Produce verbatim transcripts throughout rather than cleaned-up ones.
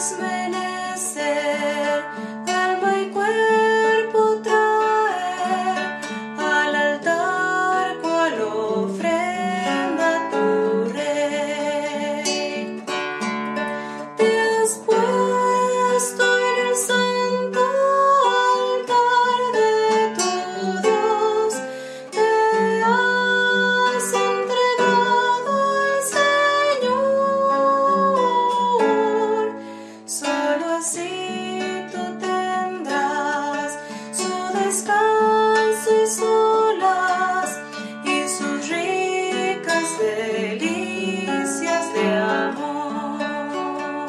es menester alma y cuerpo traer al altar cual ofrenda tu Rey. Te has puesto en el santo altar de tu Dios, te has entregado al Señor. Solo así tú tendrás su descanso y solas y sus ricas delicias de amor.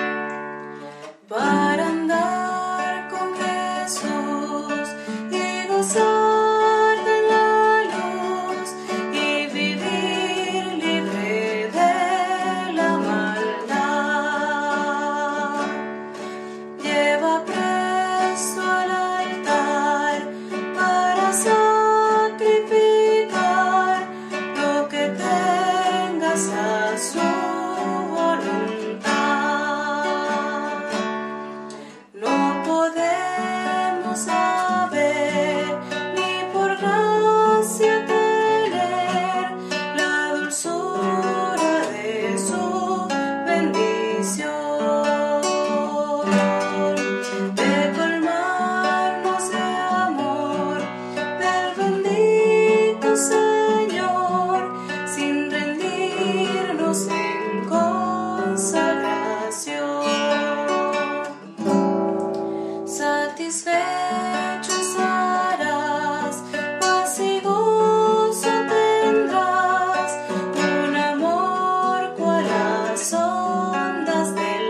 Para andar con Jesús y gozar de la luz y vivir libre de la maldad. Lleva presto al altar para sacrificar lo que tengas a su voluntad. No podemos saber ni por gracia tener la dulzura de su bendición, de colmarnos de amor del bendito Señor, sin rendirnos en consagración. Satisfecho estarás, paz y gozo tendrás, un amor cual las ondas del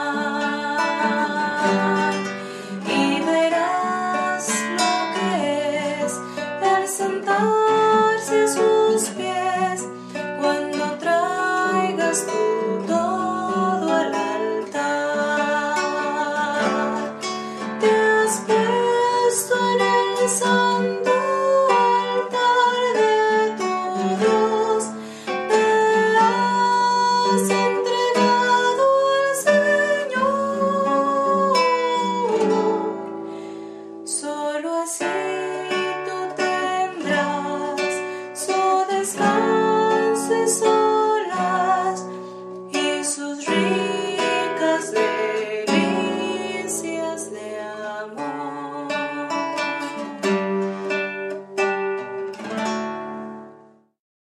mar, y verás lo que es el sentarse a sus pies cuando traigas tú todo al altar. Te has puesto en el santo altar de tu Dios, te has entregado al Señor. Solo así